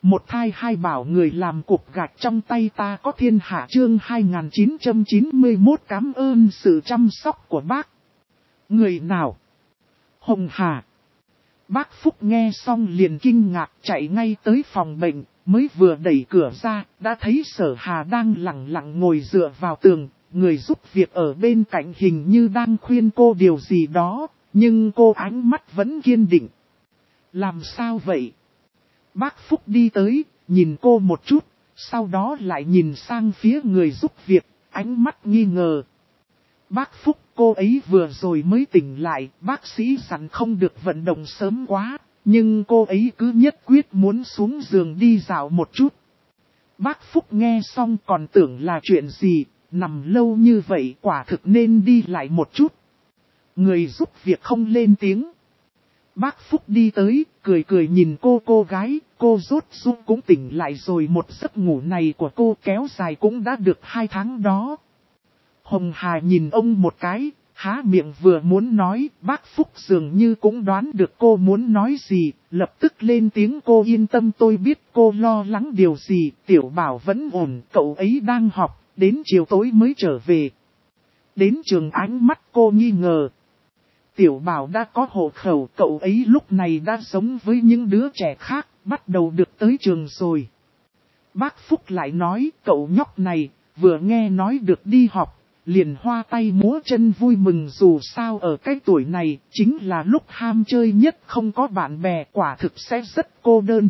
Một thai hai bảo người làm cục gạch trong tay ta có thiên hạ chương 2991 cảm ơn sự chăm sóc của bác. Người nào? Hồng Hà. Bác Phúc nghe xong liền kinh ngạc chạy ngay tới phòng bệnh, mới vừa đẩy cửa ra, đã thấy Sở Hà đang lặng lặng ngồi dựa vào tường, người giúp việc ở bên cạnh hình như đang khuyên cô điều gì đó, nhưng cô ánh mắt vẫn kiên định. Làm sao vậy? Bác Phúc đi tới, nhìn cô một chút, sau đó lại nhìn sang phía người giúp việc, ánh mắt nghi ngờ. Bác Phúc, cô ấy vừa rồi mới tỉnh lại, bác sĩ dặn không được vận động sớm quá, nhưng cô ấy cứ nhất quyết muốn xuống giường đi dạo một chút. Bác Phúc nghe xong còn tưởng là chuyện gì, nằm lâu như vậy quả thực nên đi lại một chút. Người giúp việc không lên tiếng. Bác Phúc đi tới, cười cười nhìn cô gái, cô rốt run cũng tỉnh lại rồi, một giấc ngủ này của cô kéo dài cũng đã được 2 tháng đó. Hồng Hà nhìn ông một cái, há miệng vừa muốn nói, bác Phúc dường như cũng đoán được cô muốn nói gì, lập tức lên tiếng, cô yên tâm, tôi biết cô lo lắng điều gì, Tiểu Bảo vẫn ổn, cậu ấy đang học, đến chiều tối mới trở về. Đến trường ánh mắt cô nghi ngờ. Tiểu Bảo đã có hộ khẩu, cậu ấy lúc này đã sống với những đứa trẻ khác, bắt đầu được tới trường rồi. Bác Phúc lại nói, cậu nhóc này, vừa nghe nói được đi học, liền hoa tay múa chân vui mừng, dù sao ở cái tuổi này, chính là lúc ham chơi nhất, không có bạn bè, quả thực sẽ rất cô đơn.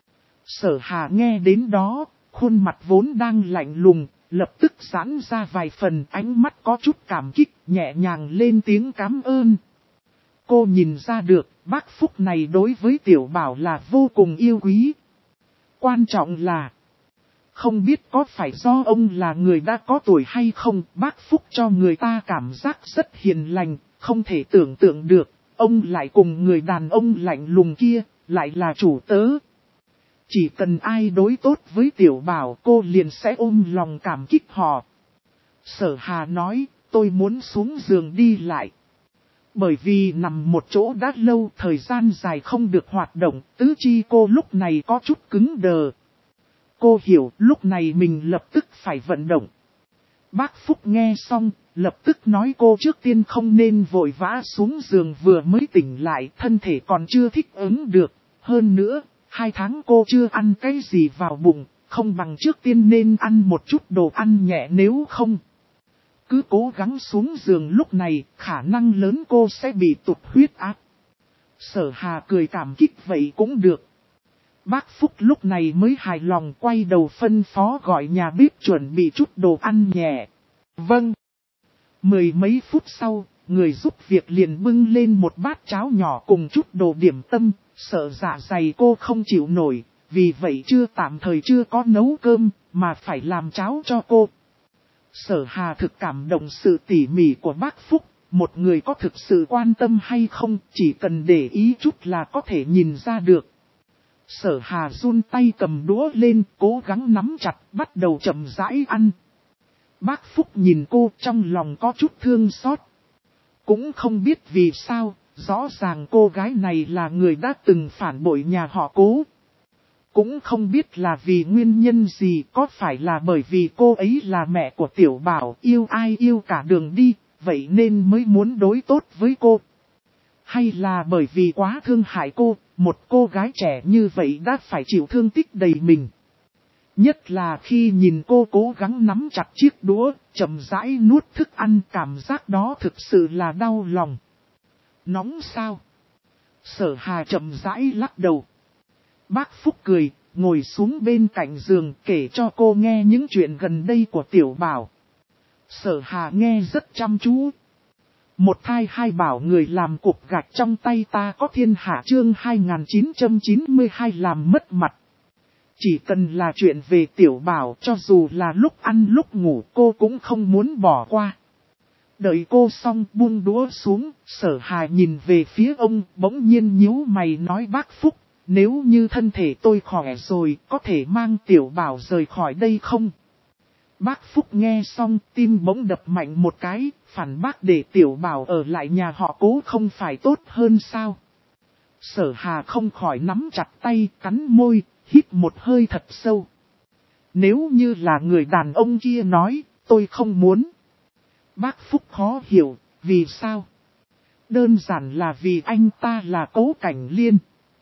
Sở Hà nghe đến đó, khuôn mặt vốn đang lạnh lùng, lập tức giãn ra vài phần, ánh mắt có chút cảm kích, nhẹ nhàng lên tiếng cảm ơn. Cô nhìn ra được, bác Phúc này đối với Tiểu Bảo là vô cùng yêu quý. Quan trọng là, không biết có phải do ông là người đã có tuổi hay không, bác Phúc cho người ta cảm giác rất hiền lành, không thể tưởng tượng được, ông lại cùng người đàn ông lạnh lùng kia, lại là chủ tớ. Chỉ cần ai đối tốt với Tiểu Bảo cô liền sẽ ôm lòng cảm kích họ. Sở Hà nói, tôi muốn xuống giường đi lại. Bởi vì nằm một chỗ đã lâu, thời gian dài không được hoạt động, tứ chi cô lúc này có chút cứng đờ. Cô hiểu lúc này mình lập tức phải vận động. Bác Phúc nghe xong, lập tức nói cô trước tiên không nên vội vã xuống giường, vừa mới tỉnh lại, thân thể còn chưa thích ứng được. Hơn nữa, 2 tháng cô chưa ăn cái gì vào bụng, không bằng trước tiên nên ăn một chút đồ ăn nhẹ, nếu không cứ cố gắng xuống giường lúc này, khả năng lớn cô sẽ bị tụt huyết áp. Sở Hà cười cảm kích, vậy cũng được. Bác Phúc lúc này mới hài lòng, quay đầu phân phó gọi nhà bếp chuẩn bị chút đồ ăn nhẹ. Vâng. 10 mấy phút sau, người giúp việc liền bưng lên một bát cháo nhỏ cùng chút đồ điểm tâm, sợ dạ dày cô không chịu nổi, vì vậy tạm thời chưa có nấu cơm, mà phải làm cháo cho cô. Sở Hà thực cảm động sự tỉ mỉ của bác Phúc, một người có thực sự quan tâm hay không, chỉ cần để ý chút là có thể nhìn ra được. Sở Hà run tay cầm đũa lên, cố gắng nắm chặt, bắt đầu chậm rãi ăn. Bác Phúc nhìn cô trong lòng có chút thương xót. Cũng không biết vì sao, rõ ràng cô gái này là người đã từng phản bội nhà họ Cố. Cũng không biết là vì nguyên nhân gì, có phải là bởi vì cô ấy là mẹ của Tiểu Bảo, yêu ai yêu cả đường đi, vậy nên mới muốn đối tốt với cô. Hay là bởi vì quá thương hại cô, một cô gái trẻ như vậy đã phải chịu thương tích đầy mình. Nhất là khi nhìn cô cố gắng nắm chặt chiếc đũa, chậm rãi nuốt thức ăn, cảm giác đó thực sự là đau lòng. Nóng sao? Sở Hà chậm rãi lắc đầu. Bác Phúc cười, ngồi xuống bên cạnh giường kể cho cô nghe những chuyện gần đây của Tiểu Bảo. Sở Hà nghe rất chăm chú. Một thai hai bảo người làm cục gạch trong tay ta có thiên hạ chương 2992 làm mất mặt. Chỉ cần là chuyện về Tiểu Bảo, cho dù là lúc ăn lúc ngủ cô cũng không muốn bỏ qua. Đợi cô xong buông đũa xuống, Sở Hà nhìn về phía ông, bỗng nhiên nhíu mày nói, bác Phúc, nếu như thân thể tôi khỏe rồi, có thể mang Tiểu Bảo rời khỏi đây không? Bác Phúc nghe xong, tim bỗng đập mạnh một cái, phản bác, để Tiểu Bảo ở lại nhà họ Cố không phải tốt hơn sao? Sở Hà không khỏi nắm chặt tay, cắn môi, hít một hơi thật sâu. Nếu như là người đàn ông kia nói, tôi không muốn. Bác Phúc khó hiểu, vì sao? Đơn giản là vì anh ta là Cố Cảnh Liên.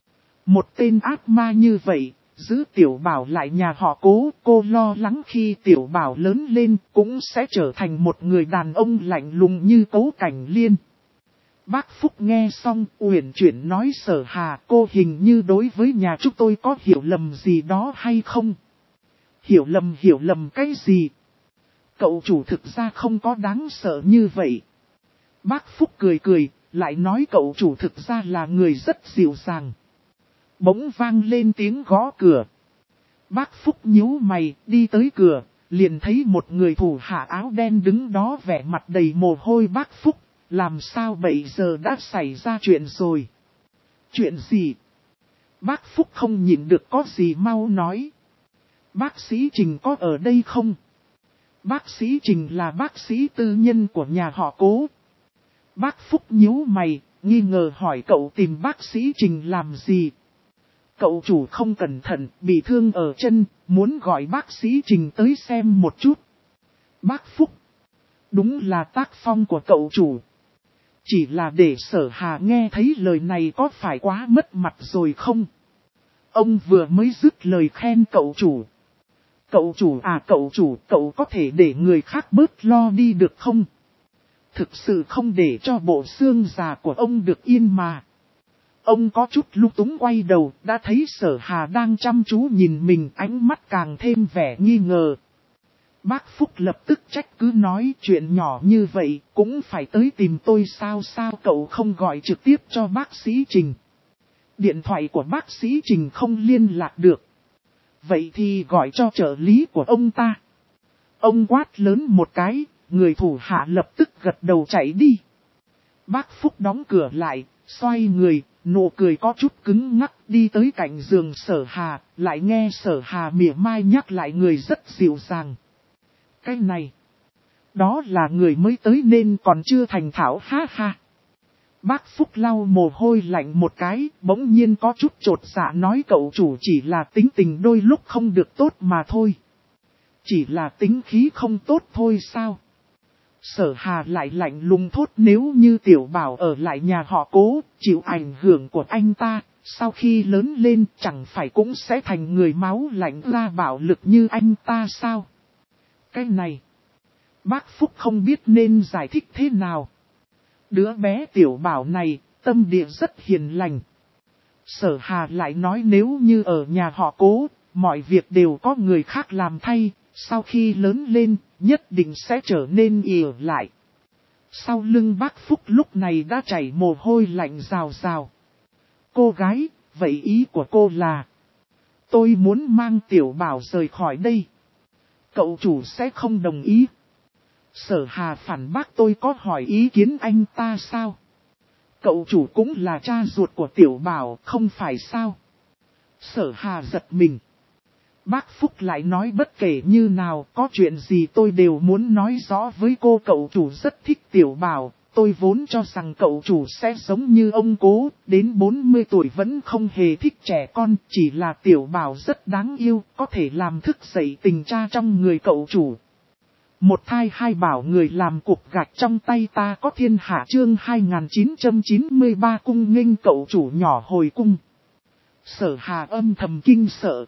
Một tên ác ma như vậy, giữ Tiểu Bảo lại nhà họ Cố, cô lo lắng khi Tiểu Bảo lớn lên cũng sẽ trở thành một người đàn ông lạnh lùng như Cố Cảnh Liên. Bác Phúc nghe xong, uyển chuyển nói Sở Hà, cô hình như đối với nhà chúng tôi có hiểu lầm gì đó hay không? Hiểu lầm cái gì? Cậu chủ thực ra không có đáng sợ như vậy. Bác Phúc cười cười, lại nói cậu chủ thực ra là người rất dịu dàng. Bỗng vang lên tiếng gõ cửa. Bác Phúc nhíu mày, đi tới cửa, liền thấy một người thủ hạ áo đen đứng đó vẻ mặt đầy mồ hôi. Bác Phúc, làm sao bây giờ đã xảy ra chuyện rồi? Chuyện gì? Bác Phúc không nhịn được có gì mau nói. Bác sĩ Trình có ở đây không? Bác sĩ Trình là bác sĩ tư nhân của nhà họ Cố. Bác Phúc nhíu mày, nghi ngờ hỏi cậu tìm bác sĩ Trình làm gì? Cậu chủ không cẩn thận, bị thương ở chân, muốn gọi bác sĩ Trình tới xem một chút. Bác Phúc, đúng là tác phong của cậu chủ. Chỉ là để Sở Hà nghe thấy lời này có phải quá mất mặt rồi không? Ông vừa mới dứt lời khen cậu chủ. Cậu chủ à cậu có thể để người khác bớt lo đi được không? Thực sự không để cho bộ xương già của ông được yên mà. Ông có chút lung túng quay đầu, đã thấy Sở Hà đang chăm chú nhìn mình, ánh mắt càng thêm vẻ nghi ngờ. Bác Phúc lập tức trách cứ nói chuyện nhỏ như vậy, cũng phải tới tìm tôi sao cậu không gọi trực tiếp cho bác sĩ Trình. Điện thoại của bác sĩ Trình không liên lạc được. Vậy thì gọi cho trợ lý của ông ta. Ông quát lớn một cái, người thủ hạ lập tức gật đầu chạy đi. Bác Phúc đóng cửa lại, xoay người, nụ cười có chút cứng ngắc đi tới cạnh giường Sở Hà, lại nghe Sở Hà mỉa mai nhắc lại người rất dịu dàng. Cái này, đó là người mới tới nên còn chưa thành thạo ha ha. Bác Phúc lau mồ hôi lạnh một cái, bỗng nhiên có chút chột dạ nói cậu chủ chỉ là tính tình đôi lúc không được tốt mà thôi. Chỉ là tính khí không tốt thôi sao? Sở Hà lại lạnh lùng thốt nếu như Tiểu Bảo ở lại nhà họ Cố, chịu ảnh hưởng của anh ta, sau khi lớn lên chẳng phải cũng sẽ thành người máu lạnh ra bạo lực như anh ta sao? Cái này, bác Phúc không biết nên giải thích thế nào. Đứa bé Tiểu Bảo này, tâm địa rất hiền lành. Sở Hà lại nói nếu như ở nhà họ Cố, mọi việc đều có người khác làm thay, sau khi lớn lên, nhất định sẽ trở nên ỉa lại. Sau lưng bác Phúc lúc này đã chảy mồ hôi lạnh rào rào. Cô gái, vậy ý của cô là, tôi muốn mang Tiểu Bảo rời khỏi đây. Cậu chủ sẽ không đồng ý. Sở Hà phản bác tôi có hỏi ý kiến anh ta sao? Cậu chủ cũng là cha ruột của Tiểu Bảo không phải sao? Sở Hà giật mình. Bác Phúc lại nói bất kể như nào có chuyện gì tôi đều muốn nói rõ với cô. Cậu chủ rất thích Tiểu Bảo. Tôi vốn cho rằng cậu chủ sẽ giống như ông Cố, đến 40 tuổi vẫn không hề thích trẻ con, chỉ là Tiểu Bảo rất đáng yêu, có thể làm thức dậy tình cha trong người cậu chủ. Một thai hai bảo người làm cục gạch trong tay ta có thiên hạ chương 2993 cung nghênh cậu chủ nhỏ hồi cung. Sở Hà âm thầm kinh sợ.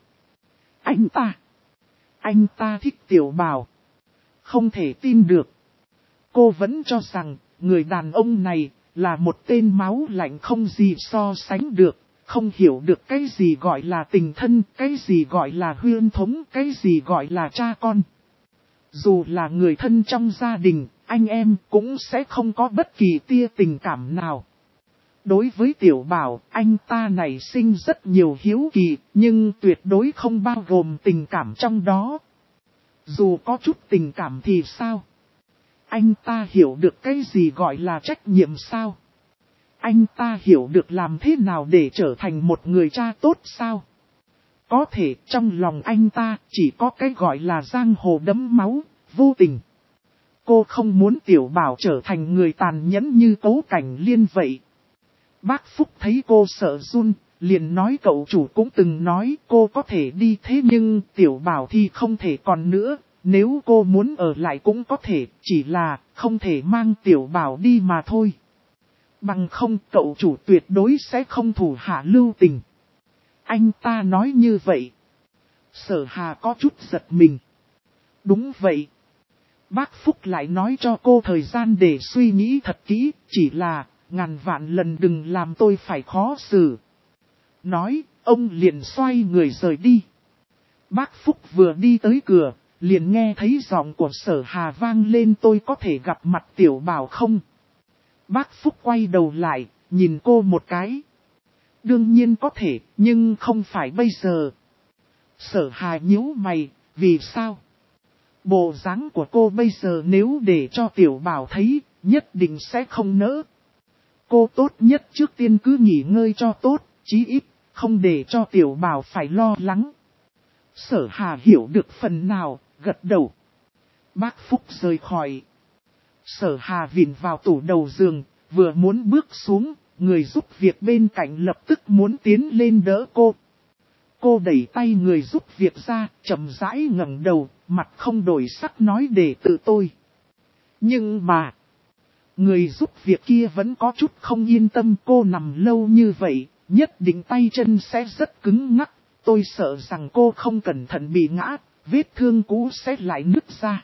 Anh ta thích Tiểu Bảo. Không thể tin được. Cô vẫn cho rằng, người đàn ông này, là một tên máu lạnh không gì so sánh được, không hiểu được cái gì gọi là tình thân, cái gì gọi là huyên thống, cái gì gọi là cha con. Dù là người thân trong gia đình, anh em cũng sẽ không có bất kỳ tia tình cảm nào. Đối với Tiểu Bảo, anh ta nảy sinh rất nhiều hiếu kỳ, nhưng tuyệt đối không bao gồm tình cảm trong đó. Dù có chút tình cảm thì sao? Anh ta hiểu được cái gì gọi là trách nhiệm sao? Anh ta hiểu được làm thế nào để trở thành một người cha tốt sao? Có thể trong lòng anh ta chỉ có cái gọi là giang hồ đẫm máu, vô tình. Cô không muốn Tiểu Bảo trở thành người tàn nhẫn như Cố Cảnh Liên vậy. Bác Phúc thấy cô sợ run, liền nói cậu chủ cũng từng nói cô có thể đi, thế nhưng Tiểu Bảo thì không thể còn nữa. Nếu cô muốn ở lại cũng có thể, chỉ là không thể mang Tiểu Bảo đi mà thôi. Bằng không cậu chủ tuyệt đối sẽ không thủ hạ lưu tình. Anh ta nói như vậy. Sở Hà có chút giật mình. Đúng vậy. Bác Phúc lại nói cho cô thời gian để suy nghĩ thật kỹ, chỉ là ngàn vạn lần đừng làm tôi phải khó xử. Nói, ông liền xoay người rời đi. Bác Phúc vừa đi tới cửa, liền nghe thấy giọng của Sở Hà vang lên, tôi có thể gặp mặt Tiểu Bảo không? Bác Phúc quay đầu lại, nhìn cô một cái. Đương nhiên có thể, nhưng không phải bây giờ. Sở Hà nhíu mày, vì sao? Bộ dáng của cô bây giờ nếu để cho Tiểu Bảo thấy, nhất định sẽ không nỡ. Cô tốt nhất trước tiên cứ nghỉ ngơi cho tốt, chí ít, không để cho Tiểu Bảo phải lo lắng. Sở Hà hiểu được phần nào, gật đầu. Bác Phúc rời khỏi. Sở Hà vịn vào tủ đầu giường, vừa muốn bước xuống, người giúp việc bên cạnh lập tức muốn tiến lên đỡ cô. Cô đẩy tay người giúp việc ra, chậm rãi ngẩng đầu, mặt không đổi sắc nói để tự tôi. Nhưng mà, người giúp việc kia vẫn có chút không yên tâm, cô nằm lâu như vậy, nhất định tay chân sẽ rất cứng ngắc. Tôi sợ rằng cô không cẩn thận bị ngã, vết thương cũ sẽ lại nứt ra.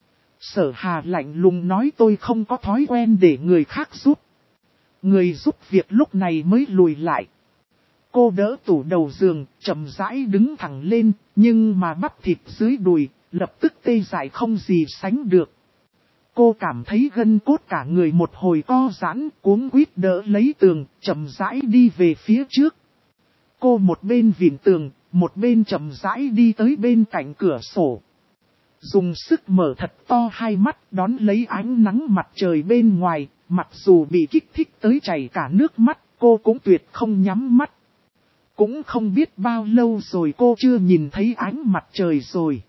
Sở Hà lạnh lùng nói, tôi không có thói quen để người khác giúp. Người giúp việc lúc này mới lùi lại. Cô đỡ tủ đầu giường, chậm rãi đứng thẳng lên, nhưng mà bắp thịt dưới đùi, lập tức tê dại không gì sánh được. Cô cảm thấy gân cốt cả người một hồi co giãn, cuống quýt đỡ lấy tường, chậm rãi đi về phía trước. Cô một bên vịn tường, một bên chậm rãi đi tới bên cạnh cửa sổ. Dùng sức mở thật to hai mắt đón lấy ánh nắng mặt trời bên ngoài, mặc dù bị kích thích tới chảy cả nước mắt, cô cũng tuyệt không nhắm mắt. Cũng không biết bao lâu rồi cô chưa nhìn thấy ánh mặt trời rồi.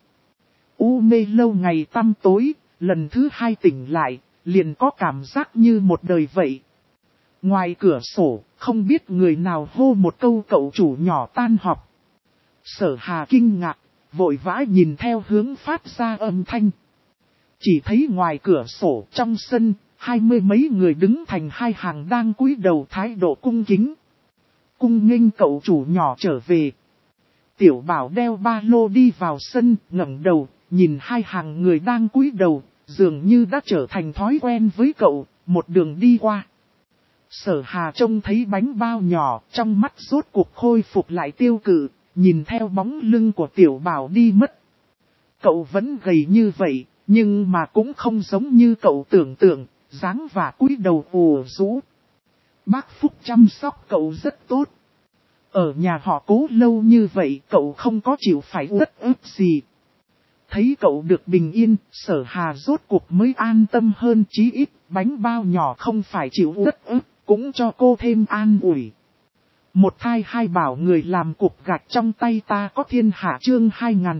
U mê lâu ngày tăm tối, lần thứ hai tỉnh lại, liền có cảm giác như một đời vậy. Ngoài cửa sổ, không biết người nào hô một câu cậu chủ nhỏ tan họp. Sở Hà kinh ngạc, vội vã nhìn theo hướng phát ra âm thanh. Chỉ thấy ngoài cửa sổ trong sân, 20 mấy người đứng thành hai hàng đang cúi đầu thái độ cung kính. Cung nghênh cậu chủ nhỏ trở về. Tiểu Bảo đeo ba lô đi vào sân, ngẩng đầu, nhìn hai hàng người đang cúi đầu, dường như đã trở thành thói quen với cậu, một đường đi qua. Sở Hà trông thấy bánh bao nhỏ, trong mắt rốt cuộc khôi phục lại tiêu cự, nhìn theo bóng lưng của Tiểu Bảo đi mất. Cậu vẫn gầy như vậy, nhưng mà cũng không giống như cậu tưởng tượng, dáng và cúi đầu ù rũ. Bác Phúc chăm sóc cậu rất tốt. Ở nhà họ Cố lâu như vậy cậu không có chịu phải uất ức gì. Thấy cậu được bình yên, Sở Hà rốt cuộc mới an tâm hơn, chí ít bánh bao nhỏ không phải chịu uất ức, cũng cho cô thêm an ủi. Một thai hai bảo người làm cục gạch trong tay ta có thiên hạ chương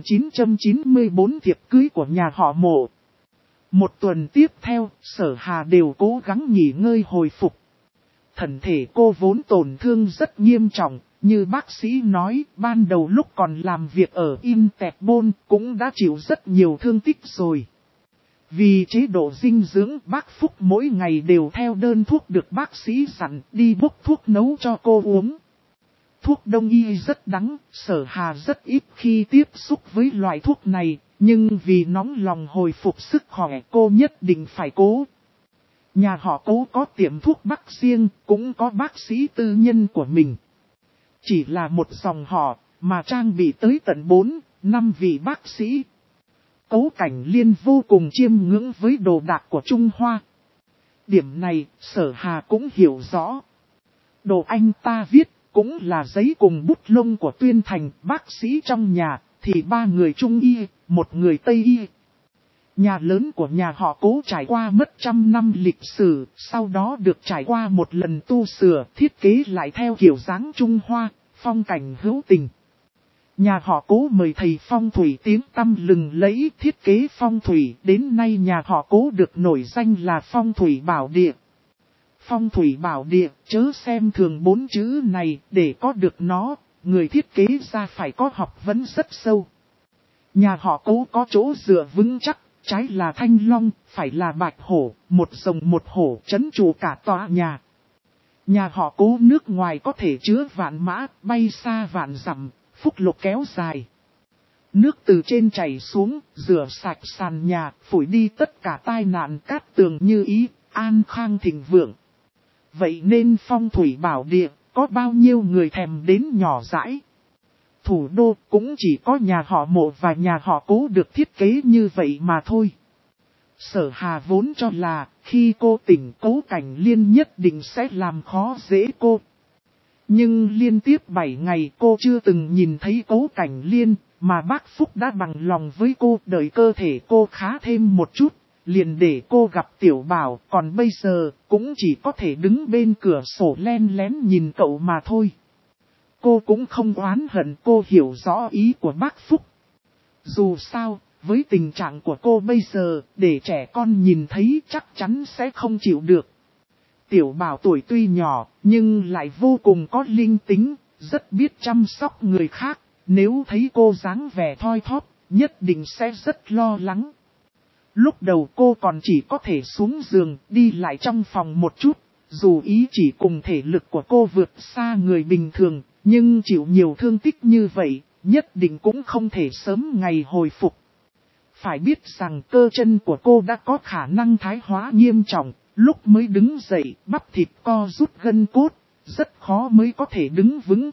2994 thiệp cưới của nhà họ Mộ. Một tuần tiếp theo, Sở Hà đều cố gắng nghỉ ngơi hồi phục. Thân thể cô vốn tổn thương rất nghiêm trọng, như bác sĩ nói, ban đầu lúc còn làm việc ở Interpol cũng đã chịu rất nhiều thương tích rồi. Vì chế độ dinh dưỡng, bác Phúc mỗi ngày đều theo đơn thuốc được bác sĩ dặn đi bốc thuốc nấu cho cô uống. Thuốc đông y rất đắng, Sở Hà rất ít khi tiếp xúc với loại thuốc này, nhưng vì nóng lòng hồi phục sức khỏe cô nhất định phải cố. Nhà họ Cố có tiệm thuốc bắc riêng, cũng có bác sĩ tư nhân của mình. Chỉ là một dòng họ, mà trang bị tới tận 4-5 vị bác sĩ. Cố Cảnh Liên vô cùng chiêm ngưỡng với đồ đạc của Trung Hoa. Điểm này, Sở Hà cũng hiểu rõ. Đồ anh ta viết, cũng là giấy cùng bút lông của Tuyên Thành, bác sĩ trong nhà, thì 3 người Trung Y, 1 người Tây Y. Nhà lớn của nhà họ Cố trải qua mất 100 năm lịch sử, sau đó được trải qua một lần tu sửa, thiết kế lại theo kiểu dáng Trung Hoa, phong cảnh hữu tình. Nhà họ Cố mời thầy phong thủy tiếng tăm lừng lẫy thiết kế phong thủy, đến nay nhà họ Cố được nổi danh là phong thủy bảo địa. Phong thủy bảo địa, chớ xem thường 4 chữ này, để có được nó, người thiết kế ra phải có học vấn rất sâu. Nhà họ Cố có chỗ dựa vững chắc, trái là thanh long, phải là bạch hổ, một rồng một hổ trấn trụ cả tòa nhà. Nhà họ Cố nước ngoài có thể chứa vạn mã, bay xa vạn dặm, phúc lộc kéo dài. Nước từ trên chảy xuống, rửa sạch sàn nhà, phủi đi tất cả tai nạn cát tường như ý, an khang thịnh vượng. Vậy nên phong thủy bảo địa, có bao nhiêu người thèm đến nhỏ dãi. Thủ đô cũng chỉ có nhà họ Mộ và nhà họ Cố được thiết kế như vậy mà thôi. Sở Hà vốn cho là, khi cô tỉnh Cố Cảnh Liên nhất định sẽ làm khó dễ cô. Nhưng liên tiếp 7 ngày cô chưa từng nhìn thấy Cố Cảnh Liên, mà bác Phúc đã bằng lòng với cô, đợi cơ thể cô khá thêm một chút, liền để cô gặp Tiểu Bảo, còn bây giờ cũng chỉ có thể đứng bên cửa sổ len lén nhìn cậu mà thôi. Cô cũng không oán hận, cô hiểu rõ ý của bác Phúc. Dù sao, với tình trạng của cô bây giờ, để trẻ con nhìn thấy chắc chắn sẽ không chịu được. Tiểu Bảo tuổi tuy nhỏ, nhưng lại vô cùng có linh tính, rất biết chăm sóc người khác. Nếu thấy cô dáng vẻ thoi thóp, nhất định sẽ rất lo lắng. Lúc đầu cô còn chỉ có thể xuống giường, đi lại trong phòng một chút. Dù ý chỉ cùng thể lực của cô vượt xa người bình thường, nhưng chịu nhiều thương tích như vậy, nhất định cũng không thể sớm ngày hồi phục. Phải biết rằng cơ chân của cô đã có khả năng thái hóa nghiêm trọng, lúc mới đứng dậy, bắp thịt co rút gân cốt, rất khó mới có thể đứng vững.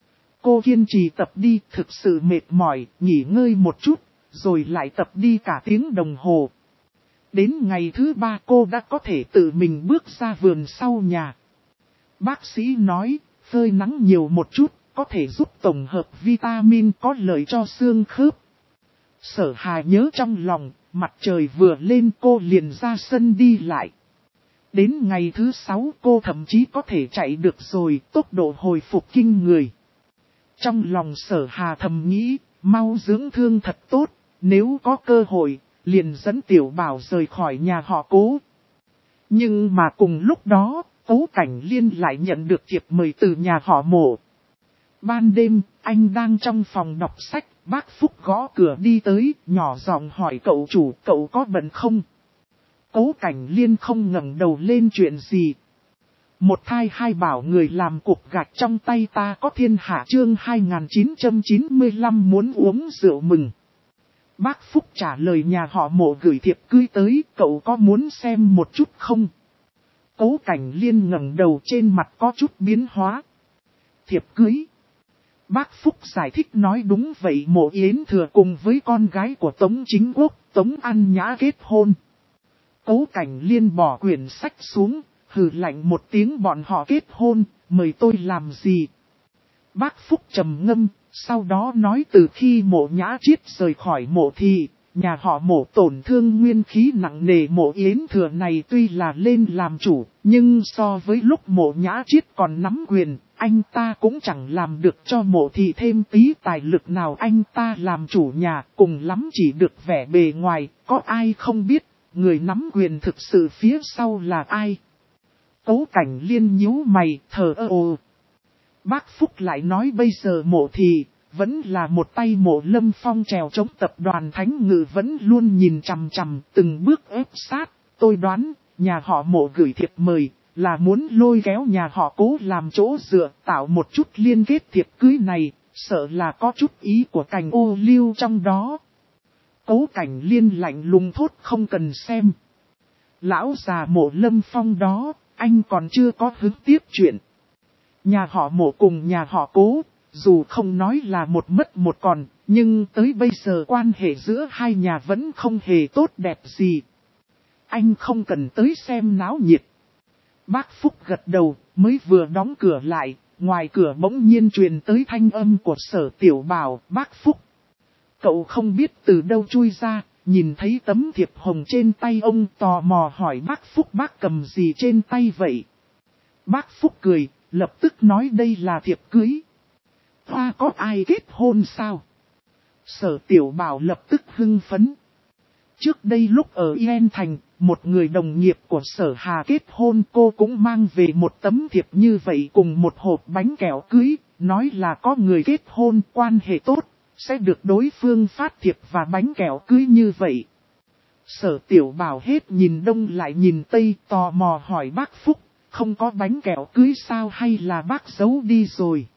Cô kiên trì tập đi, thực sự mệt mỏi, nghỉ ngơi một chút, rồi lại tập đi cả tiếng đồng hồ. Đến ngày thứ 3 cô đã có thể tự mình bước ra vườn sau nhà. Bác sĩ nói, phơi nắng nhiều một chút, có thể giúp tổng hợp vitamin có lợi cho xương khớp. Sở Hà nhớ trong lòng, mặt trời vừa lên cô liền ra sân đi lại. Đến ngày thứ 6 cô thậm chí có thể chạy được rồi, tốc độ hồi phục kinh người. Trong lòng Sở Hà thầm nghĩ, mau dưỡng thương thật tốt, nếu có cơ hội, liền dẫn Tiểu Bảo rời khỏi nhà họ Cố. Nhưng mà cùng lúc đó, Cố Cảnh Liên lại nhận được thiệp mời từ nhà họ Mộ. Ban đêm, anh đang trong phòng đọc sách, bác Phúc gõ cửa đi tới, nhỏ giọng hỏi cậu chủ, cậu có bận không? Cố Cảnh Liên không ngẩng đầu lên chuyện gì. Một thai hai bảo người làm cục gạch trong tay ta có thiên hạ chương 2995 muốn uống rượu mừng. Bác Phúc trả lời nhà họ Mộ gửi thiệp cưới tới, cậu có muốn xem một chút không? Cố Cảnh Liên ngẩng đầu trên mặt có chút biến hóa. Thiệp cưới. Bác Phúc giải thích nói đúng vậy, Mộ Yến Thừa cùng với con gái của Tống Chính Quốc, Tống An Nhã kết hôn. Cố Cảnh Liên bỏ quyển sách xuống, hừ lạnh một tiếng, bọn họ kết hôn, mời tôi làm gì? Bác Phúc trầm ngâm, sau đó nói từ khi Mộ Nhã Chiết rời khỏi Mộ Thị, nhà họ Mộ tổn thương nguyên khí nặng nề. Mộ Yến Thừa này tuy là lên làm chủ, nhưng so với lúc Mộ Nhã Chiết còn nắm quyền, anh ta cũng chẳng làm được cho Mộ Thị thêm tí tài lực nào. Anh ta làm chủ nhà, cùng lắm chỉ được vẻ bề ngoài, có ai không biết, người nắm quyền thực sự phía sau là ai. Cố Cảnh Liên nhíu mày, thờ ơ. Bác Phúc lại nói bây giờ Mộ Thị vẫn là một tay Mộ Lâm Phong trèo chống tập đoàn Thánh Ngự vẫn luôn nhìn chằm chằm, từng bước ép sát. Tôi đoán, nhà họ Mộ gửi thiệp mời, là muốn lôi kéo nhà họ Cố làm chỗ dựa, tạo một chút liên kết thiệp cưới này, sợ là có chút ý của Cành Ô Liêu trong đó. Cố Cảnh Liên lạnh lùng thốt, không cần xem. Lão già Mộ Lâm Phong đó, anh còn chưa có hứng tiếp chuyện. Nhà họ Mộ cùng nhà họ Cố, dù không nói là một mất một còn, nhưng tới bây giờ quan hệ giữa hai nhà vẫn không hề tốt đẹp gì. Anh không cần tới xem náo nhiệt. Bác Phúc gật đầu, mới vừa đóng cửa lại, ngoài cửa bỗng nhiên truyền tới thanh âm của Sở Tiểu Bảo. Bác Phúc, cậu không biết từ đâu chui ra, nhìn thấy tấm thiệp hồng trên tay ông, tò mò hỏi bác Phúc bác cầm gì trên tay vậy. Bác Phúc cười, lập tức nói đây là thiệp cưới. Hoa có ai kết hôn sao? Sở Tiểu Bảo lập tức hưng phấn. Trước đây lúc ở Yên Thành, một người đồng nghiệp của Sở Hà kết hôn, cô cũng mang về một tấm thiệp như vậy cùng một hộp bánh kẹo cưới, nói là có người kết hôn quan hệ tốt, sẽ được đối phương phát thiệp và bánh kẹo cưới như vậy. Sở Tiểu Bảo hết nhìn đông lại nhìn tây, tò mò hỏi bác Phúc, không có bánh kẹo cưới sao hay là bác giấu đi rồi?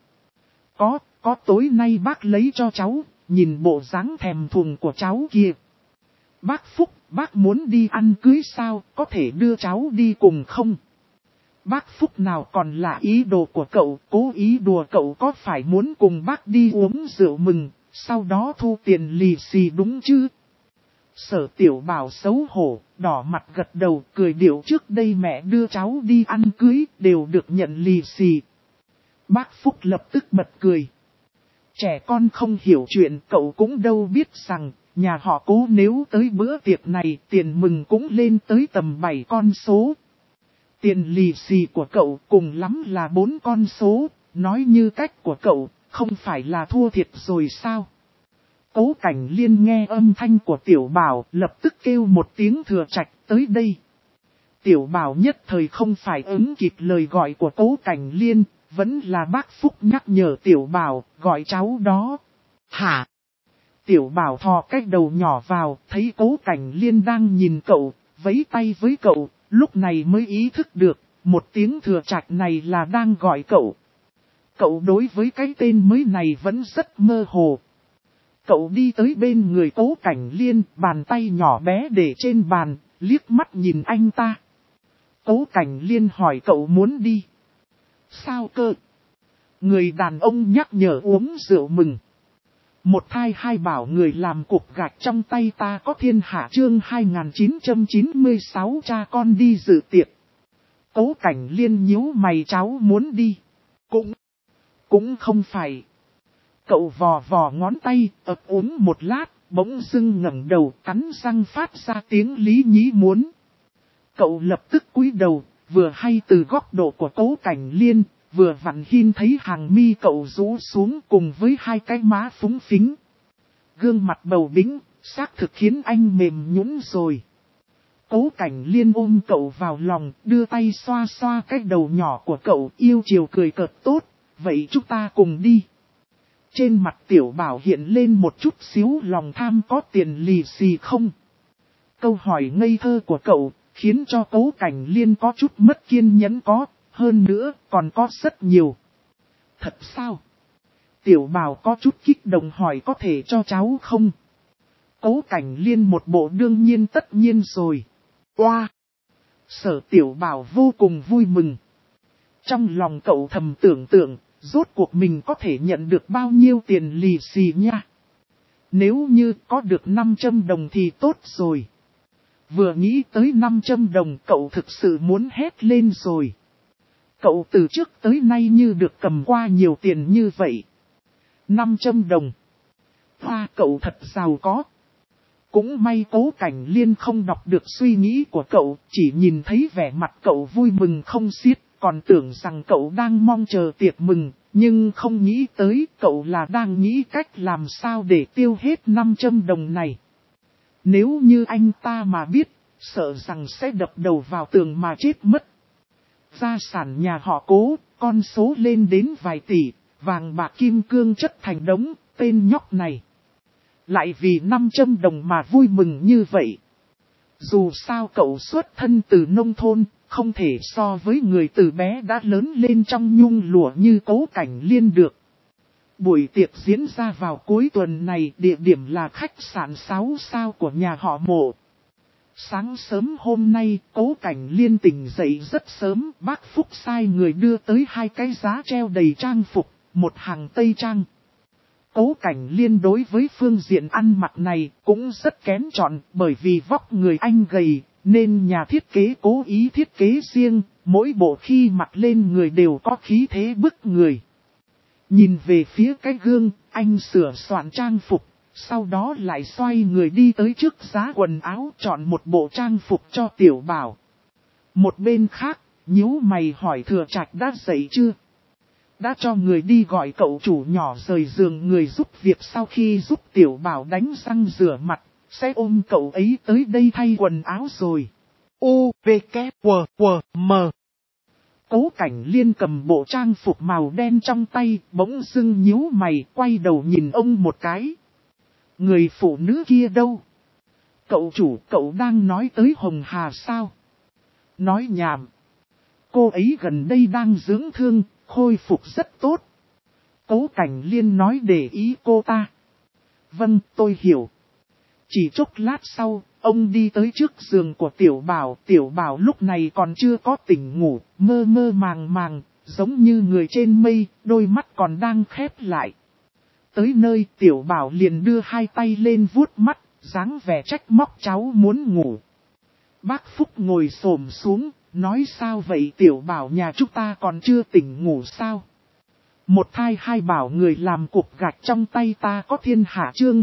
Có tối nay bác lấy cho cháu, nhìn bộ dáng thèm thuồng của cháu kia. Bác Phúc, bác muốn đi ăn cưới sao, có thể đưa cháu đi cùng không? Bác Phúc nào còn là ý đồ của cậu, cố ý đùa cậu có phải muốn cùng bác đi uống rượu mừng, sau đó thu tiền lì xì đúng chứ? Sở Tiểu Bảo xấu hổ, đỏ mặt gật đầu, cười điệu trước đây mẹ đưa cháu đi ăn cưới, đều được nhận lì xì. Bác Phúc lập tức bật cười. Trẻ con không hiểu chuyện, cậu cũng đâu biết rằng, nhà họ Cố nếu tới bữa tiệc này, tiền mừng cũng lên tới tầm 7 con số. Tiền lì xì của cậu cùng lắm là 4 con số, nói như cách của cậu, không phải là thua thiệt rồi sao? Cố Cảnh Liên nghe âm thanh của Tiểu Bảo, lập tức kêu một tiếng thừa trạch tới đây. Tiểu Bảo nhất thời không phải ứng kịp lời gọi của Cố Cảnh Liên, vẫn là bác Phúc nhắc nhở Tiểu Bảo, gọi cháu đó. Hả? Tiểu Bảo thò cái đầu nhỏ vào, thấy Cố Cảnh Liên đang nhìn cậu, vẫy tay với cậu, lúc này mới ý thức được, một tiếng thừa trạch này là đang gọi cậu. Cậu đối với cái tên mới này vẫn rất mơ hồ. Cậu đi tới bên người Cố Cảnh Liên, bàn tay nhỏ bé để trên bàn, liếc mắt nhìn anh ta. Cố Cảnh Liên hỏi cậu muốn đi. Sao cơ? Người đàn ông nhắc nhở uống rượu mừng. Một thai hai bảo người làm cục gạch trong tay ta có thiên hạ chương 2996 cha con đi dự tiệc. Cố Cảnh Liên nhíu mày cháu muốn đi. Cũng không phải. Cậu vò vò ngón tay, ấp úng một lát, bỗng dưng ngẩng đầu cắn răng phát ra tiếng lý nhí muốn. Cậu lập tức cúi đầu, vừa hay từ góc độ của Cố Cảnh Liên, vừa vặn hin thấy hàng mi cậu rũ xuống cùng với hai cái má phúng phính. Gương mặt bầu bĩnh, xác thực khiến anh mềm nhũn rồi. Cố Cảnh Liên ôm cậu vào lòng, đưa tay xoa xoa cái đầu nhỏ của cậu, yêu chiều cười cợt tốt, vậy chúng ta cùng đi. Trên mặt Tiểu Bảo hiện lên một chút xíu lòng tham có tiền lì xì không? Câu hỏi ngây thơ của cậu, khiến cho Cố Cảnh Liên có chút mất kiên nhẫn có, hơn nữa còn có rất nhiều. Thật sao? Tiểu Bảo có chút kích động hỏi có thể cho cháu không? Cố Cảnh Liên một bộ đương nhiên tất nhiên rồi. Oa! Sở Tiểu Bảo vô cùng vui mừng. Trong lòng cậu thầm tưởng tượng, rốt cuộc mình có thể nhận được bao nhiêu tiền lì xì nha. Nếu như có được 500 đồng thì tốt rồi. Vừa nghĩ tới 500 đồng cậu thực sự muốn hét lên rồi. Cậu từ trước tới nay như được cầm qua nhiều tiền như vậy. 500 đồng. Hoa cậu thật giàu có. Cũng may Cố Cảnh Liên không đọc được suy nghĩ của cậu, chỉ nhìn thấy vẻ mặt cậu vui mừng không xiết, còn tưởng rằng cậu đang mong chờ tiệc mừng, nhưng không nghĩ tới cậu là đang nghĩ cách làm sao để tiêu hết 500 đồng này. Nếu như anh ta mà biết, sợ rằng sẽ đập đầu vào tường mà chết mất. Gia sản nhà họ Cố, con số lên đến vài tỷ, vàng bạc kim cương chất thành đống, tên nhóc này. Lại vì 500 đồng mà vui mừng như vậy. Dù sao cậu xuất thân từ nông thôn, không thể so với người từ bé đã lớn lên trong nhung lụa như Cố Cảnh Liên được. Buổi tiệc diễn ra vào cuối tuần này, địa điểm là khách sạn 6 sao của nhà họ Mộ. Sáng sớm hôm nay, Cố Cảnh Liên tỉnh dậy rất sớm, bác Phúc sai người đưa tới hai cái giá treo đầy trang phục, một hàng tây trang. Cố Cảnh Liên đối với phương diện ăn mặc này cũng rất kén chọn, bởi vì vóc người anh gầy, nên nhà thiết kế cố ý thiết kế riêng, mỗi bộ khi mặc lên người đều có khí thế bức người. Nhìn về phía cái gương, anh sửa soạn trang phục, sau đó lại xoay người đi tới trước giá quần áo chọn một bộ trang phục cho Tiểu Bảo. Một bên khác, nhíu mày hỏi Thừa Trạch đã dậy chưa? Đã cho người đi gọi cậu chủ nhỏ rời giường người giúp việc sau khi giúp Tiểu Bảo đánh răng rửa mặt, sẽ ôm cậu ấy tới đây thay quần áo rồi. U, V, K, W, W, M. Cố Cảnh Liên cầm bộ trang phục màu đen trong tay, bỗng dưng nhíu mày, quay đầu nhìn ông một cái. Người phụ nữ kia đâu? Cậu chủ, cậu đang nói tới Hồng Hà sao? Nói nhảm. Cô ấy gần đây đang dưỡng thương, khôi phục rất tốt. Cố Cảnh Liên nói để ý cô ta. Vâng, tôi hiểu. Chỉ chốc lát sau, ông đi tới trước giường của Tiểu Bảo lúc này còn chưa có tỉnh ngủ, mơ mơ màng màng, giống như người trên mây, đôi mắt còn đang khép lại. Tới nơi Tiểu Bảo liền đưa hai tay lên vuốt mắt, dáng vẻ trách móc cháu muốn ngủ. Bác Phúc ngồi xổm xuống, nói sao vậy Tiểu Bảo nhà chúng ta còn chưa tỉnh ngủ sao? Một thai hai bảo người làm cục gạch trong tay ta có thiên hạ chương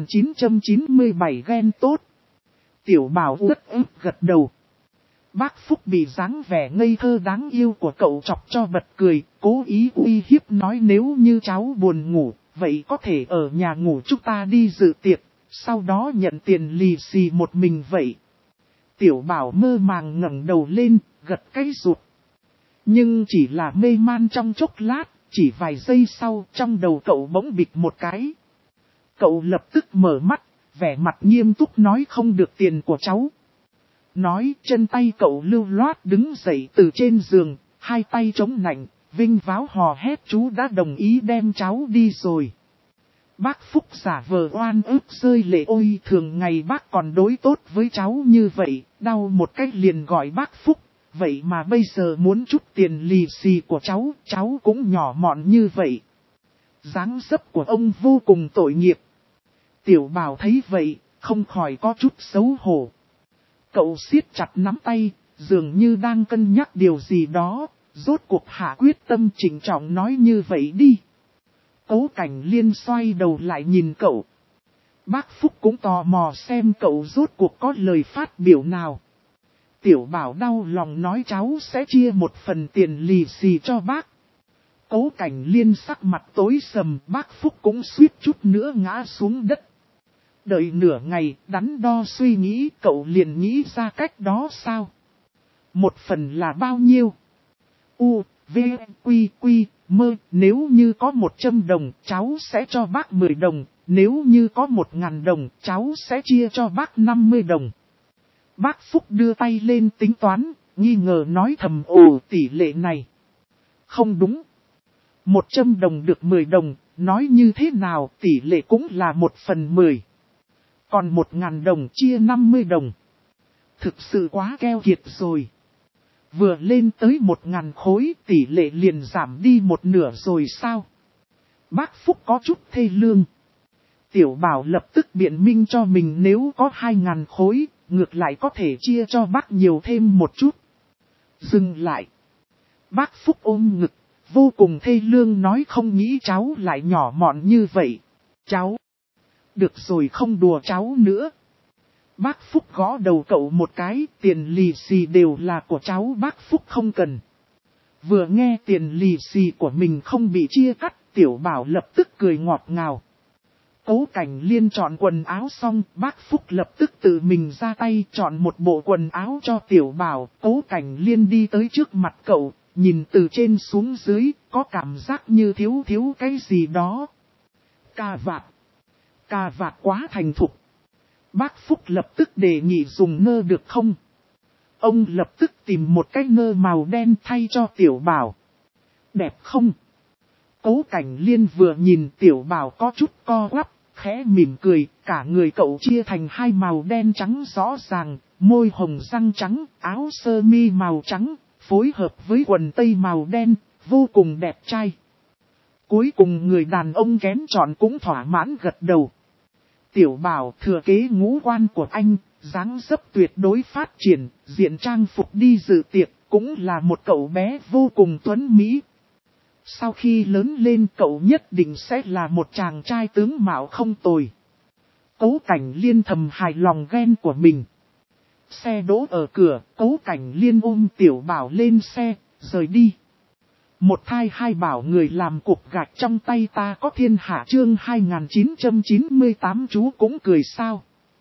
2997 ghen tốt. Tiểu Bảo rất ức gật đầu. Bác Phúc bị dáng vẻ ngây thơ đáng yêu của cậu chọc cho bật cười, cố ý uy hiếp nói nếu như cháu buồn ngủ, vậy có thể ở nhà ngủ chúng ta đi dự tiệc, sau đó nhận tiền lì xì một mình vậy. Tiểu Bảo mơ màng ngẩng đầu lên, gật cái rụt. Nhưng chỉ là mê man trong chốc lát, chỉ vài giây sau trong đầu cậu bỗng bịch một cái. Cậu lập tức mở mắt, vẻ mặt nghiêm túc nói không được tiền của cháu. Nói chân tay cậu lưu loát đứng dậy từ trên giường, hai tay chống nạnh, vinh váo hò hét chú đã đồng ý đem cháu đi rồi. Bác Phúc giả vờ oan ức rơi lệ ôi thường ngày bác còn đối tốt với cháu như vậy, đau một cách liền gọi bác Phúc, vậy mà bây giờ muốn chút tiền lì xì của cháu cũng nhỏ mọn như vậy. Dáng dấp của ông vô cùng tội nghiệp. Tiểu Bảo thấy vậy, không khỏi có chút xấu hổ. Cậu siết chặt nắm tay, dường như đang cân nhắc điều gì đó, rốt cuộc hạ quyết tâm chỉnh trọng nói như vậy đi. Cố Cảnh Liên xoay đầu lại nhìn cậu. Bác Phúc cũng tò mò xem cậu rốt cuộc có lời phát biểu nào. Tiểu Bảo đau lòng nói cháu sẽ chia một phần tiền lì xì cho bác. Cố Cảnh Liên sắc mặt tối sầm, bác Phúc cũng suýt chút nữa ngã xuống đất. Đợi nửa ngày, đắn đo suy nghĩ, cậu liền nghĩ ra cách đó sao? Một phần là bao nhiêu? U, V, Quy, Quy, Mơ, nếu như có 100 đồng, cháu sẽ cho bác 10 đồng, nếu như có 1000 đồng, cháu sẽ chia cho bác 50 đồng. Bác Phúc đưa tay lên tính toán, nghi ngờ nói thầm ồ tỷ lệ này. Không đúng. 100 đồng được 10 đồng, nói như thế nào tỷ lệ cũng là 1/10. Còn 1000 đồng chia 50 đồng. Thực sự quá keo kiệt rồi. Vừa lên tới 1000 khối tỷ lệ liền giảm đi một nửa rồi sao? Bác Phúc có chút thê lương. Tiểu Bảo lập tức biện minh cho mình nếu có 2000 khối, ngược lại có thể chia cho bác nhiều thêm một chút. Dừng lại. Bác Phúc ôm ngực, vô cùng thê lương nói không nghĩ cháu lại nhỏ mọn như vậy. Cháu. Được rồi không đùa cháu nữa. Bác Phúc gõ đầu cậu một cái, tiền lì xì đều là của cháu bác Phúc không cần. Vừa nghe tiền lì xì của mình không bị chia cắt, Tiểu Bảo lập tức cười ngọt ngào. Cố Cảnh Liên chọn quần áo xong, bác Phúc lập tức tự mình ra tay chọn một bộ quần áo cho Tiểu Bảo. Cố Cảnh Liên đi tới trước mặt cậu, nhìn từ trên xuống dưới, có cảm giác như thiếu cái gì đó. Cà vạt quá thành thục. Bác Phúc lập tức đề nghị dùng nơ được không? Ông lập tức tìm một cái nơ màu đen thay cho Tiểu Bảo. Đẹp không? Cố Cảnh Liên vừa nhìn Tiểu Bảo có chút co quắp, khẽ mỉm cười, cả người cậu chia thành hai màu đen trắng rõ ràng, môi hồng răng trắng, áo sơ mi màu trắng, phối hợp với quần tây màu đen, vô cùng đẹp trai. Cuối cùng người đàn ông kén chọn cũng thỏa mãn gật đầu. Tiểu Bảo thừa kế ngũ quan của anh, dáng dấp tuyệt đối phát triển, diện trang phục đi dự tiệc, cũng là một cậu bé vô cùng tuấn mỹ. Sau khi lớn lên cậu nhất định sẽ là một chàng trai tướng mạo không tồi. Cố Cảnh Liên thầm hài lòng ghen của mình. Xe đỗ ở cửa, Cố Cảnh Liên ôm Tiểu Bảo lên xe, rời đi. Một thai hai bảo người làm cục gạch trong tay ta có thiên hạ chương 2998 chú cũng cười sao.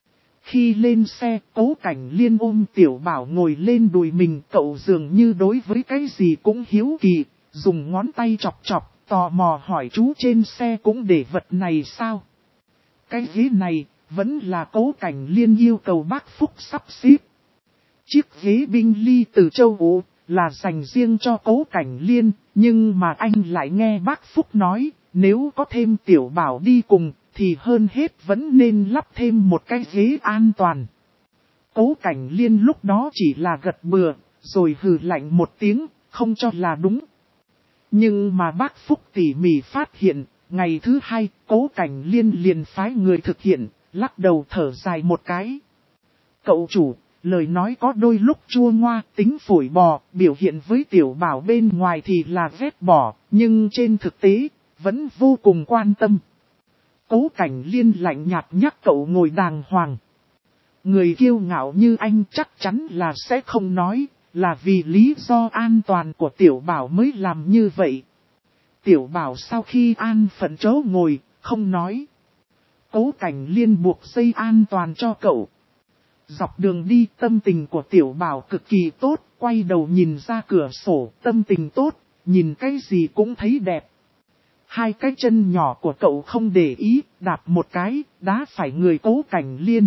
Khi lên xe, Cố Cảnh Liên ôm Tiểu Bảo ngồi lên đùi mình, cậu dường như đối với cái gì cũng hiếu kỳ, dùng ngón tay chọc chọc, tò mò hỏi chú trên xe cũng để vật này sao? Cái ghế này, vẫn là Cố Cảnh Liên yêu cầu bác Phúc sắp xếp. Chiếc ghế binh ly từ châu Ú là dành riêng cho Cố Cảnh Liên, nhưng mà anh lại nghe bác Phúc nói, nếu có thêm Tiểu Bảo đi cùng, thì hơn hết vẫn nên lắp thêm một cái ghế an toàn. Cố Cảnh Liên lúc đó chỉ là gật bừa, rồi hừ lạnh một tiếng, không cho là đúng. Nhưng mà bác Phúc tỉ mỉ phát hiện, ngày thứ hai, Cố Cảnh Liên liền phái người thực hiện, lắc đầu thở dài một cái. Cậu chủ, lời nói có đôi lúc chua ngoa, tính phổi bò, biểu hiện với Tiểu Bảo bên ngoài thì là ghét bỏ, nhưng trên thực tế, vẫn vô cùng quan tâm. Cố Cảnh Liên lạnh nhạt nhắc cậu ngồi đàng hoàng. Người kiêu ngạo như anh chắc chắn là sẽ không nói, là vì lý do an toàn của Tiểu Bảo mới làm như vậy. Tiểu Bảo sau khi an phận chỗ ngồi, không nói. Cố Cảnh Liên buộc dây an toàn cho cậu. Dọc đường đi tâm tình của Tiểu Bảo cực kỳ tốt, quay đầu nhìn ra cửa sổ, tâm tình tốt, nhìn cái gì cũng thấy đẹp. Hai cái chân nhỏ của cậu không để ý, đạp một cái, đá phải người Cố Cảnh Liên.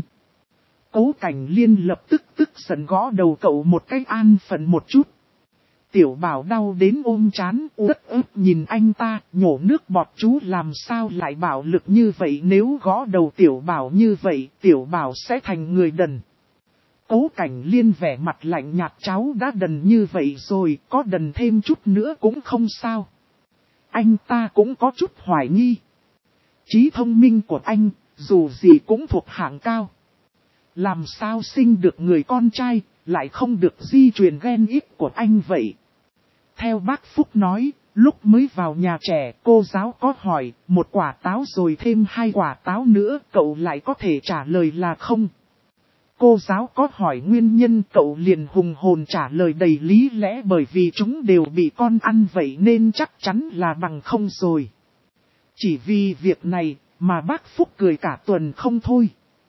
Cố Cảnh Liên lập tức giận gõ đầu cậu một cái an phận một chút. Tiểu Bảo đau đến ôm chán, uất ức nhìn anh ta, nhổ nước bọt chú làm sao lại bạo lực như vậy, nếu gõ đầu Tiểu Bảo như vậy, Tiểu Bảo sẽ thành người đần. Cố Cảnh Liên vẻ mặt lạnh nhạt, cháu đã đần như vậy rồi, có đần thêm chút nữa cũng không sao. Anh ta cũng có chút hoài nghi. Trí thông minh của anh, dù gì cũng thuộc hạng cao. Làm sao sinh được người con trai, lại không được di truyền gen ít của anh vậy? Theo bác Phúc nói, lúc mới vào nhà trẻ, cô giáo có hỏi, một quả táo rồi thêm 2 quả táo nữa, cậu lại có thể trả lời là không. Cô giáo có hỏi nguyên nhân, cậu liền hùng hồn trả lời đầy lý lẽ, bởi vì chúng đều bị con ăn vậy nên chắc chắn là bằng không rồi. Chỉ vì việc này mà bác Phúc cười cả tuần không thôi.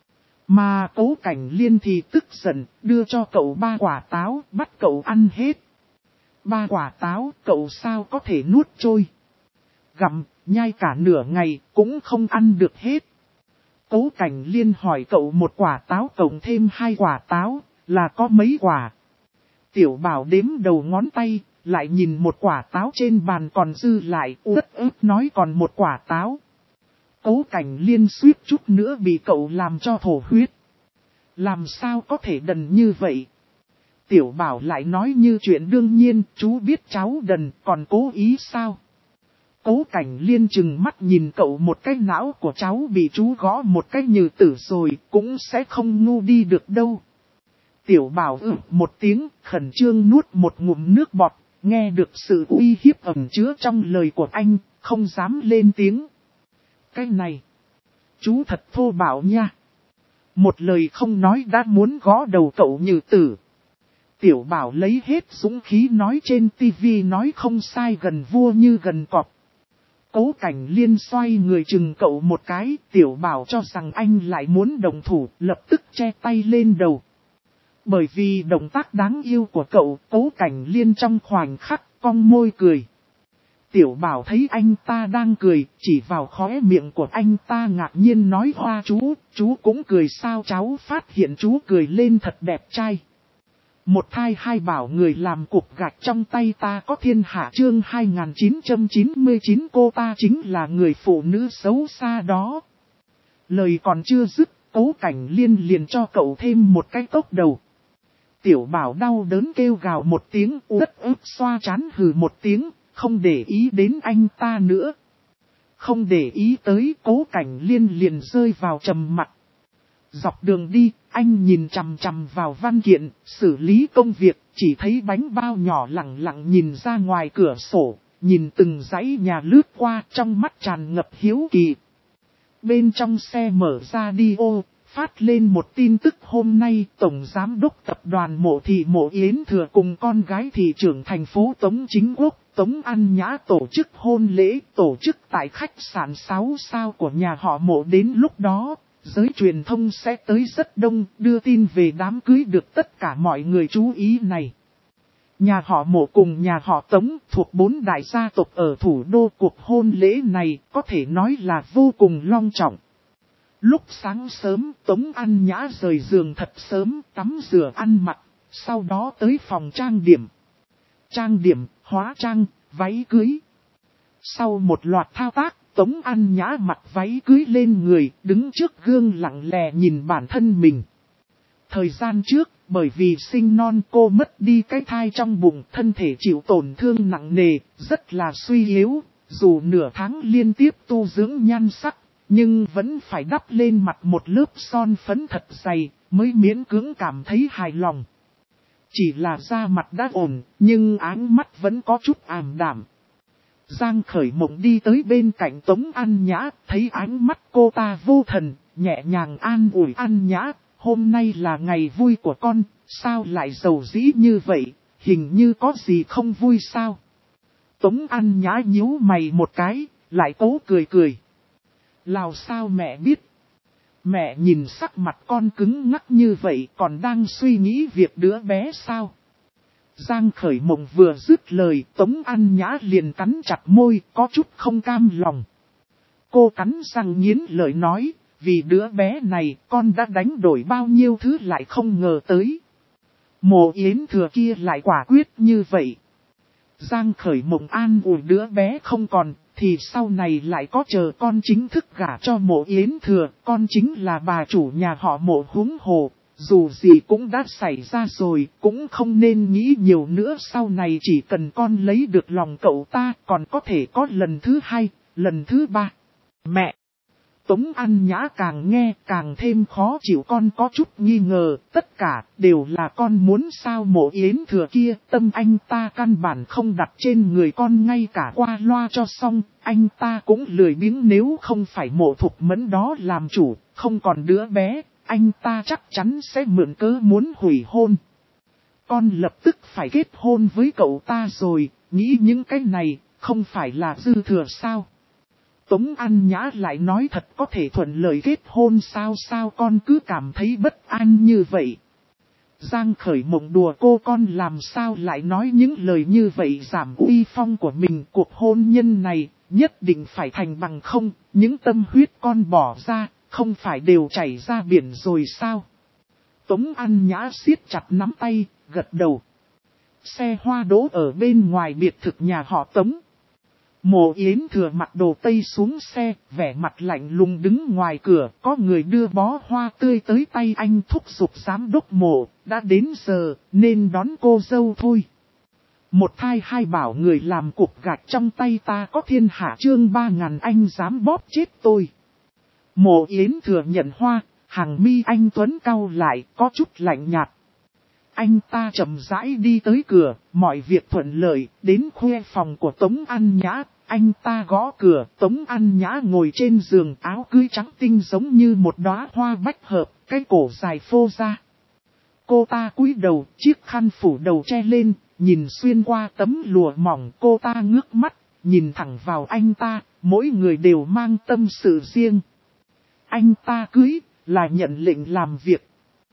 Mà Cố Cảnh Liên thì tức giận, đưa cho cậu 3 quả táo, bắt cậu ăn hết. 3 quả táo, cậu sao có thể nuốt trôi. Gặm, nhai cả nửa ngày, cũng không ăn được hết. Cố Cảnh Liên hỏi cậu một quả táo cộng thêm 2 quả táo, là có mấy quả? Tiểu Bảo đếm đầu ngón tay, lại nhìn một quả táo trên bàn còn dư lại, uất ức nói còn một quả táo. Cố Cảnh Liên suýt chút nữa bị cậu làm cho thổ huyết. Làm sao có thể đần như vậy? Tiểu Bảo lại nói như chuyện đương nhiên, chú biết cháu đần, còn cố ý sao? Cố Cảnh Liên chừng mắt nhìn cậu một cái, não của cháu bị chú gõ một cái như tử rồi, cũng sẽ không ngu đi được đâu. Tiểu Bảo một tiếng, khẩn trương nuốt một ngụm nước bọt, nghe được sự uy hiếp ẩn chứa trong lời của anh, không dám lên tiếng. Cái này, chú thật thô bạo nha. Một lời không nói đã muốn gõ đầu cậu như tử. Tiểu Bảo lấy hết dũng khí nói trên tivi nói không sai, gần vua như gần cọp. Cố Cảnh Liên xoay người chừng cậu một cái, Tiểu Bảo cho rằng anh lại muốn động thủ, lập tức che tay lên đầu. Bởi vì động tác đáng yêu của cậu, Cố Cảnh Liên trong khoảnh khắc cong môi cười. Tiểu Bảo thấy anh ta đang cười, chỉ vào khóe miệng của anh ta ngạc nhiên nói, hoa chú cũng cười sao? Cháu phát hiện chú cười lên thật đẹp trai. Một thai hai bảo người làm cục gạch trong tay ta có thiên hạ, chương 2999, cô ta chính là người phụ nữ xấu xa đó. Lời còn chưa dứt, Cố Cảnh Liên liền cho cậu thêm một cái cốc đầu. Tiểu Bảo đau đớn kêu gào một tiếng, uất ức xoa trán hừ một tiếng, không để ý đến anh ta nữa. Không để ý tới, Cố Cảnh Liên liền rơi vào trầm mặc. Dọc đường đi, anh nhìn chằm chằm vào văn kiện, xử lý công việc, chỉ thấy bánh bao nhỏ lẳng lặng nhìn ra ngoài cửa sổ, nhìn từng dãy nhà lướt qua, trong mắt tràn ngập hiếu kỳ. Bên trong xe mở radio, phát lên một tin tức hôm nay, Tổng Giám đốc Tập đoàn Mộ Thị Mộ Yến Thừa cùng con gái thị trưởng thành phố Tống Chính Quốc, Tống An Nhã tổ chức hôn lễ, tổ chức tại khách sạn 6 sao của nhà họ Mộ. Đến lúc đó, giới truyền thông sẽ tới rất đông, đưa tin về đám cưới được tất cả mọi người chú ý này. Nhà họ Mộ cùng nhà họ Tống thuộc 4 đại gia tộc ở thủ đô, cuộc hôn lễ này có thể nói là vô cùng long trọng. Lúc sáng sớm, Tống An Nhã rời giường thật sớm, tắm rửa ăn mặc, sau đó tới phòng trang điểm. Trang điểm, hóa trang, váy cưới. Sau một loạt thao tác, Tống An Nhã mặc váy cưới lên người, đứng trước gương lặng lẽ nhìn bản thân mình. Thời gian trước, bởi vì sinh non cô mất đi cái thai trong bụng, thân thể chịu tổn thương nặng nề, rất là suy yếu, dù nửa tháng liên tiếp tu dưỡng nhan sắc, nhưng vẫn phải đắp lên mặt một lớp son phấn thật dày, mới miễn cưỡng cảm thấy hài lòng. Chỉ là da mặt đã ổn, nhưng áng mắt vẫn có chút ảm đạm. Giang Khởi Mộng đi tới bên cạnh Tống An Nhã, thấy ánh mắt cô ta vô thần, nhẹ nhàng an ủi An Nhã, hôm nay là ngày vui của con, sao lại giàu dĩ như vậy, hình như có gì không vui sao? Tống An Nhã nhíu mày một cái, lại cố cười cười. Làm sao mẹ biết? Mẹ nhìn sắc mặt con cứng ngắc như vậy còn đang suy nghĩ việc đứa bé sao? Giang Khởi Mộng vừa dứt lời, Tống An Nhã liền cắn chặt môi, có chút không cam lòng. Cô cắn răng nghiến lợi nói, vì đứa bé này con đã đánh đổi bao nhiêu thứ lại không ngờ tới. Mộ Yến Thừa kia lại quả quyết như vậy. Giang Khởi Mộng an ủi đứa bé không còn, thì sau này lại có chờ con chính thức gả cho Mộ Yến Thừa, con chính là bà chủ nhà họ Mộ huống hồ. Dù gì cũng đã xảy ra rồi, cũng không nên nghĩ nhiều nữa, sau này chỉ cần con lấy được lòng cậu ta, còn có thể có lần thứ 2, lần thứ 3. Mẹ! Tống An Nhã càng nghe càng thêm khó chịu, con có chút nghi ngờ, tất cả đều là con muốn sao? Mộ Yến Thừa kia, tâm anh ta căn bản không đặt trên người con, ngay cả qua loa cho xong, anh ta cũng lười biếng, nếu không phải Mộ Thục Mẫn đó làm chủ, không còn đứa bé, anh ta chắc chắn sẽ mượn cớ muốn hủy hôn. Con lập tức phải kết hôn với cậu ta rồi, nghĩ những cái này, không phải là dư thừa sao? Tống An Nhã lại nói, thật có thể thuận lợi kết hôn sao? Sao con cứ cảm thấy bất an như vậy? Giang Khởi Mộng đùa cô, con làm sao lại nói những lời như vậy, giảm uy phong của mình. Cuộc hôn nhân này nhất định phải thành bằng không, những tâm huyết con bỏ ra, không phải đều chảy ra biển rồi sao? Tống An Nhã siết chặt nắm tay, gật đầu. Xe hoa đỗ ở bên ngoài biệt thự nhà họ Tống. Mộ Yến Thừa mặc đồ tây xuống xe, vẻ mặt lạnh lùng đứng ngoài cửa, có người đưa bó hoa tươi tới tay anh, thúc giục giám đốc Mộ, đã đến giờ, nên đón cô dâu thôi. Một thai hai bảo, người làm cục gạch trong tay ta có thiên hạ, chương 3000, anh dám bóp chết tôi. Mộ Yến Thừa nhận hoa, hàng mi anh tuấn cau lại, có chút lạnh nhạt. Anh ta chậm rãi đi tới cửa, mọi việc thuận lợi, đến khuê phòng của Tống An Nhã, anh ta gõ cửa, Tống An Nhã ngồi trên giường, áo cưới trắng tinh giống như một đóa hoa bách hợp, cái cổ dài phô ra. Cô ta cúi đầu, chiếc khăn phủ đầu che lên, nhìn xuyên qua tấm lụa mỏng, cô ta ngước mắt, nhìn thẳng vào anh ta, mỗi người đều mang tâm sự riêng. Anh ta cưới, là nhận lệnh làm việc.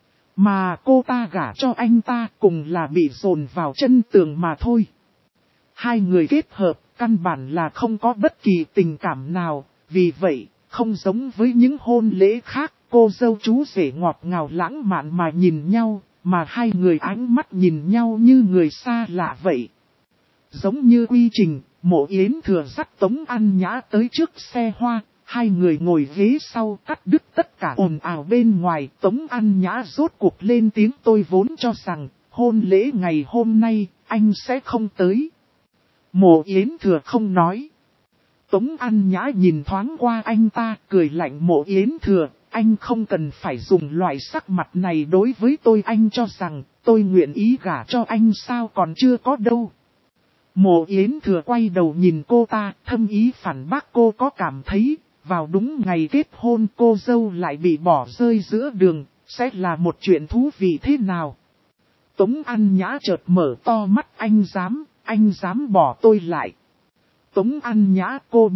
Mà cô ta gả cho anh ta cùng là bị dồn vào chân tường mà thôi. Hai người kết hợp, căn bản là không có bất kỳ tình cảm nào, vì vậy, không giống với những hôn lễ khác, cô dâu chú rể ngọt ngào lãng mạn mà nhìn nhau, mà hai người ánh mắt nhìn nhau như người xa lạ vậy. Giống như quy trình, Mộ Yến Thừa dắt Tống An Nhã tới trước xe hoa. Hai người ngồi ghế sau, cắt đứt tất cả ồn ào bên ngoài. Tống An Nhã rốt cuộc lên tiếng, tôi vốn cho rằng hôn lễ ngày hôm nay anh sẽ không tới. Mộ Yến Thừa không nói. Tống An Nhã nhìn thoáng qua anh ta, cười lạnh. Mộ Yến Thừa, anh không cần phải dùng loại sắc mặt này đối với tôi. Anh cho rằng tôi nguyện ý gả cho anh sao? Còn chưa có đâu. Mộ Yến Thừa quay đầu nhìn cô ta, thâm ý phản bác. Cô có cảm thấy vào đúng ngày kết hôn cô dâu lại bị bỏ rơi giữa đường, sẽ là một chuyện thú vị thế nào? Tống An Nhã chợt mở to mắt, anh dám bỏ tôi lại. Tống An Nhã, cô biết,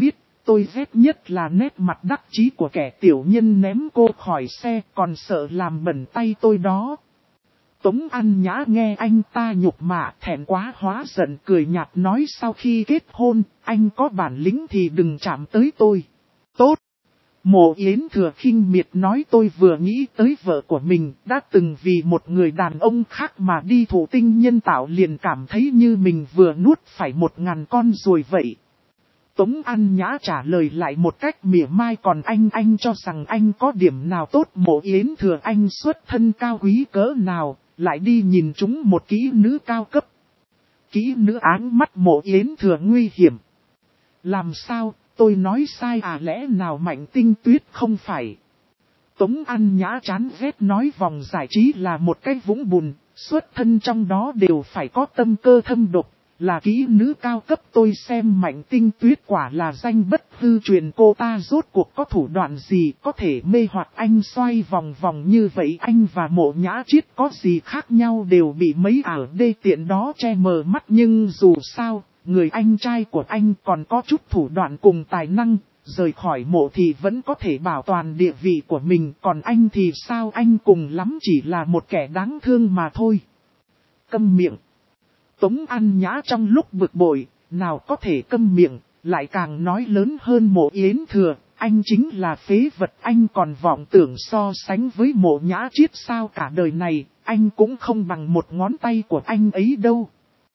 Tôi ghét nhất là nét mặt đắc chí của kẻ tiểu nhân ném cô khỏi xe còn sợ làm bẩn tay tôi đó. Tống An Nhã nghe anh ta nhục mạ thẹn quá hóa giận cười nhạt nói sau khi kết hôn, anh có bản lĩnh thì đừng chạm tới tôi. Tốt. Mộ Yến Thừa khinh miệt nói tôi vừa nghĩ tới vợ của mình đã từng vì một người đàn ông khác mà đi thụ tinh nhân tạo liền cảm thấy như mình vừa nuốt phải 1000 con ruồi vậy. Tống An Nhã trả lời lại một cách mỉa mai còn anh cho rằng anh có điểm nào tốt Mộ Yến Thừa anh xuất thân cao quý cỡ nào, lại đi nhìn chúng một kỹ nữ cao cấp. Kỹ nữ áng mắt Mộ Yến Thừa nguy hiểm. Làm sao, tôi nói sai à lẽ nào Mạnh Tinh Tuyết không phải. Tống An Nhã chán ghét nói vòng giải trí là một cái vũng bùn, xuất thân trong đó đều phải có tâm cơ thâm độc. Là kỹ nữ cao cấp tôi xem Mạnh Tinh Tuyết quả là danh bất hư truyền cô ta rốt cuộc có thủ đoạn gì có thể mê hoặc anh xoay vòng vòng như vậy anh và Mộ Nhã Chiết có gì khác nhau đều bị mấy ảo đê tiện đó che mờ mắt nhưng dù sao, người anh trai của anh còn có chút thủ đoạn cùng tài năng, rời khỏi mộ thì vẫn có thể bảo toàn địa vị của mình còn anh thì sao anh cùng lắm chỉ là một kẻ đáng thương mà thôi. Câm miệng. Tống An Nhã trong lúc bực bội, nào có thể câm miệng, lại càng nói lớn hơn Mộ Yến Thừa, anh chính là phế vật anh còn vọng tưởng so sánh với Mộ Nhã Chiết sao cả đời này, anh cũng không bằng một ngón tay của anh ấy đâu.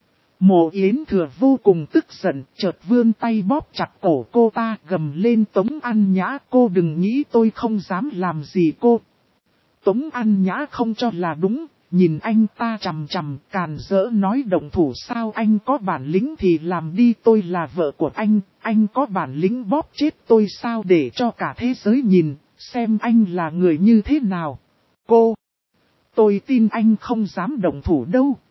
Mộ Yến Thừa vô cùng tức giận, chợt vươn tay bóp chặt cổ cô ta gầm lên Tống An Nhã cô đừng nghĩ tôi không dám làm gì cô. Tống An Nhã không cho là đúng. Nhìn anh ta chằm chằm càn rỡ nói động thủ sao anh có bản lĩnh thì làm đi tôi là vợ của anh có bản lĩnh bóp chết tôi sao để cho cả thế giới nhìn, xem anh là người như thế nào. Tôi tin anh không dám động thủ đâu.